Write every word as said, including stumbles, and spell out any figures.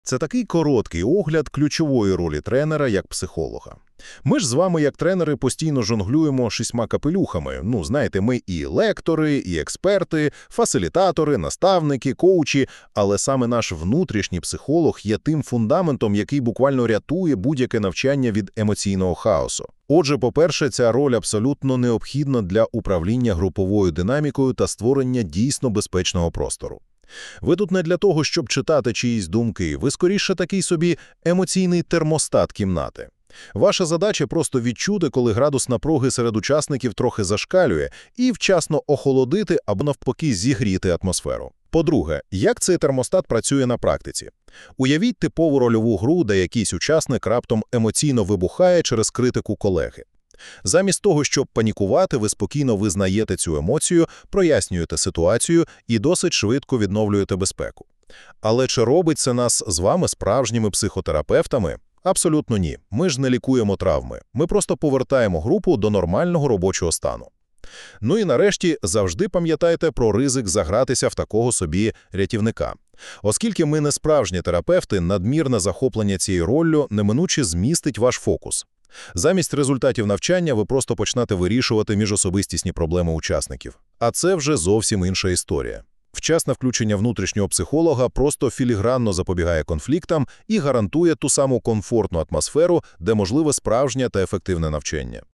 Це такий короткий огляд ключової ролі тренера як психолога. Ми ж з вами, як тренери, постійно жонглюємо шістьма капелюхами. Ну, знаєте, ми і лектори, і експерти, фасилітатори, наставники, коучі, але саме наш внутрішній психолог є тим фундаментом, який буквально рятує будь-яке навчання від емоційного хаосу. Отже, по-перше, ця роль абсолютно необхідна для управління груповою динамікою та створення дійсно безпечного простору. Ви тут не для того, щоб читати чиїсь думки, ви скоріше такий собі емоційний термостат кімнати. Ваша задача просто відчути, коли градус напруги серед учасників трохи зашкалює, і вчасно охолодити або навпаки зігріти атмосферу. По-друге, як цей термостат працює на практиці? Уявіть типову рольову гру, де якийсь учасник раптом емоційно вибухає через критику колеги. Замість того, щоб панікувати, ви спокійно визнаєте цю емоцію, прояснюєте ситуацію і досить швидко відновлюєте безпеку. Але чи робить це нас з вами справжніми психотерапевтами? Абсолютно ні. Ми ж не лікуємо травми. Ми просто повертаємо групу до нормального робочого стану. Ну і нарешті завжди пам'ятайте про ризик загратися в такого собі рятівника. Оскільки ми не справжні терапевти, надмірне захоплення цією роллю неминуче змістить ваш фокус. Замість результатів навчання ви просто почнете вирішувати міжособистісні проблеми учасників. А це вже зовсім інша історія. Вчасне включення внутрішнього психолога просто філігранно запобігає конфліктам і гарантує ту саму комфортну атмосферу, де можливе справжнє та ефективне навчання.